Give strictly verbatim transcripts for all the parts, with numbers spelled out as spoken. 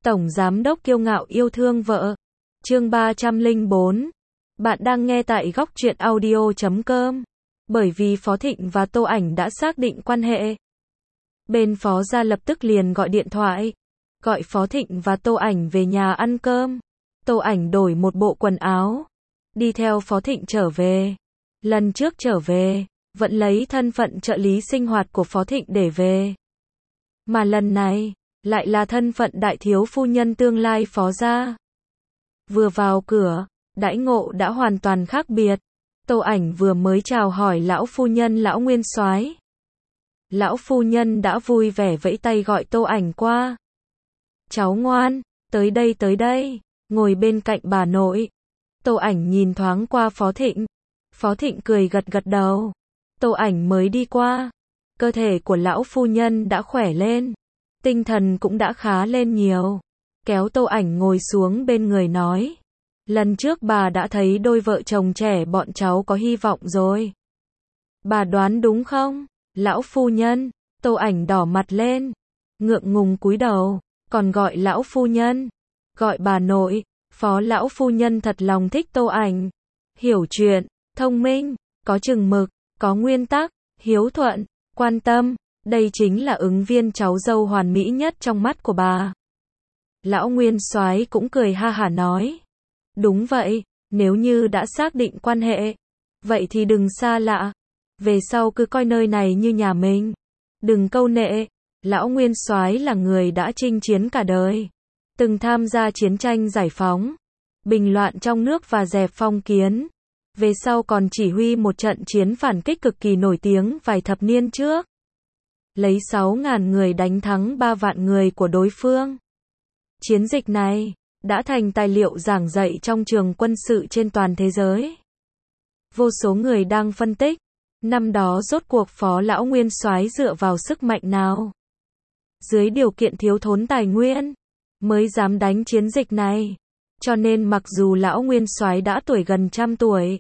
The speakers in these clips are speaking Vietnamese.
Tổng giám đốc kiêu ngạo yêu thương vợ. Chương ba trăm lẻ bốn. Bạn đang nghe tại góc truyện audio chấm com. Bởi vì Phó Thịnh và Tô Ảnh đã xác định quan hệ, bên Phó gia lập tức liền gọi điện thoại, gọi Phó Thịnh và Tô Ảnh về nhà ăn cơm. Tô Ảnh đổi một bộ quần áo, đi theo Phó Thịnh trở về. Lần trước trở về, vẫn lấy thân phận trợ lý sinh hoạt của Phó Thịnh để về. Mà lần này, lại là thân phận đại thiếu phu nhân tương lai Phó gia. Vừa vào cửa, đãi ngộ đã hoàn toàn khác biệt. Tô Ảnh vừa mới chào hỏi lão phu nhân lão Nguyên Soái. Lão phu nhân đã vui vẻ vẫy tay gọi Tô Ảnh qua. Cháu ngoan, tới đây tới đây, ngồi bên cạnh bà nội. Tô Ảnh nhìn thoáng qua Phó Thịnh. Phó Thịnh cười gật gật đầu. Tô Ảnh mới đi qua. Cơ thể của lão phu nhân đã khỏe lên. Tinh thần cũng đã khá lên nhiều. Kéo Tô Ảnh ngồi xuống bên người nói. Lần trước bà đã thấy đôi vợ chồng trẻ bọn cháu có hy vọng rồi. Bà đoán đúng không? Lão phu nhân. Tô Ảnh đỏ mặt lên. Ngượng ngùng cúi đầu. Còn gọi lão phu nhân. Gọi bà nội. Phó lão phu nhân thật lòng thích Tô Ảnh. Hiểu chuyện, thông minh, có chừng mực, có nguyên tắc, hiếu thuận, quan tâm. Đây chính là ứng viên cháu dâu hoàn mỹ nhất trong mắt của bà. Lão Nguyên Soái cũng cười ha hả nói. Đúng vậy, nếu như đã xác định quan hệ, vậy thì đừng xa lạ. Về sau cứ coi nơi này như nhà mình. Đừng câu nệ. Lão Nguyên Soái là người đã chinh chiến cả đời. Từng tham gia chiến tranh giải phóng, bình loạn trong nước và dẹp phong kiến. Về sau còn chỉ huy một trận chiến phản kích cực kỳ nổi tiếng vài thập niên trước. Lấy sáu ngàn người đánh thắng ba vạn người của đối phương. Chiến dịch này đã thành tài liệu giảng dạy trong trường quân sự trên toàn thế giới. Vô số người đang phân tích, năm đó rốt cuộc Phó lão Nguyên Soái dựa vào sức mạnh nào, dưới điều kiện thiếu thốn tài nguyên, mới dám đánh chiến dịch này. Cho nên mặc dù lão Nguyên Soái đã tuổi gần trăm tuổi,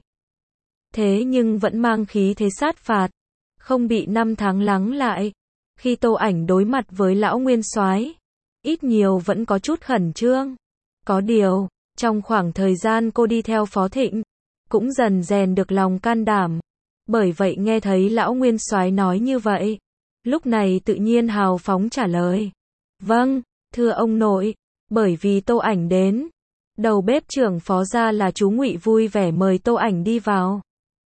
thế nhưng vẫn mang khí thế sát phạt, không bị năm tháng lắng lại. Khi Tô Ảnh đối mặt với lão Nguyên Soái, ít nhiều vẫn có chút khẩn trương. Có điều, trong khoảng thời gian cô đi theo Phó Thịnh, cũng dần rèn được lòng can đảm. Bởi vậy nghe thấy lão Nguyên Soái nói như vậy, lúc này tự nhiên hào phóng trả lời. Vâng, thưa ông nội. Bởi vì Tô Ảnh đến, đầu bếp trưởng Phó gia là chú Ngụy vui vẻ mời Tô Ảnh đi vào.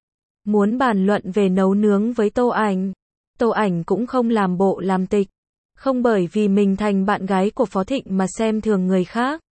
Muốn bàn luận về nấu nướng với Tô Ảnh. Tô Ảnh cũng không làm bộ làm tịch, không bởi vì mình thành bạn gái của Phó Thịnh mà xem thường người khác.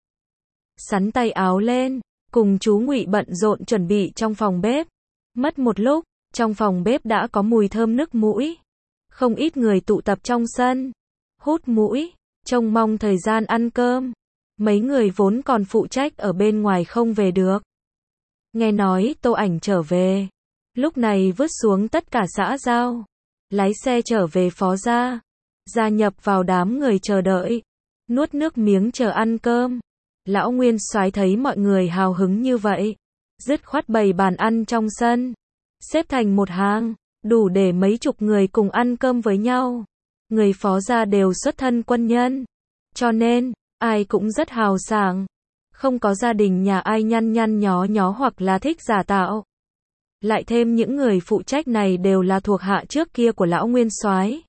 Sắn tay áo lên, cùng chú Ngụy bận rộn chuẩn bị trong phòng bếp. Mất một lúc, trong phòng bếp đã có mùi thơm nức mũi. Không ít người tụ tập trong sân, hút mũi, trông mong thời gian ăn cơm. Mấy người vốn còn phụ trách ở bên ngoài không về được. Nghe nói Tô Ảnh trở về, lúc này vứt xuống tất cả xã giao, lái xe trở về Phó gia, gia nhập vào đám người chờ đợi, nuốt nước miếng chờ ăn cơm. Lão Nguyên Soái thấy mọi người hào hứng như vậy, dứt khoát bày bàn ăn trong sân, xếp thành một hàng, đủ để mấy chục người cùng ăn cơm với nhau. Người Phó gia đều xuất thân quân nhân, cho nên ai cũng rất hào sảng, không có gia đình nhà ai nhăn nhăn nhó nhó hoặc là thích giả tạo. Lại thêm những người phụ trách này đều là thuộc hạ trước kia của lão Nguyên Soái.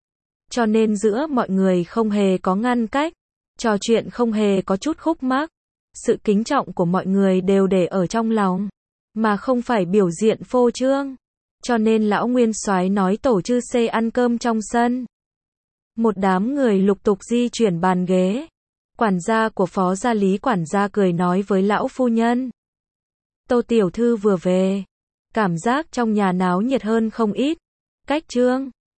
Cho nên giữa mọi người không hề có ngăn cách, trò chuyện không hề có chút khúc mắc. Sự kính trọng của mọi người đều để ở trong lòng, mà không phải biểu diện phô trương. Cho nên lão Nguyên Soái nói tổ chư xê ăn cơm trong sân. Một đám người lục tục di chuyển bàn ghế. Quản gia của Phó gia Lý quản gia cười nói với lão phu nhân. Tô tiểu thư vừa về, cảm giác trong nhà náo nhiệt hơn không ít. Cách trương,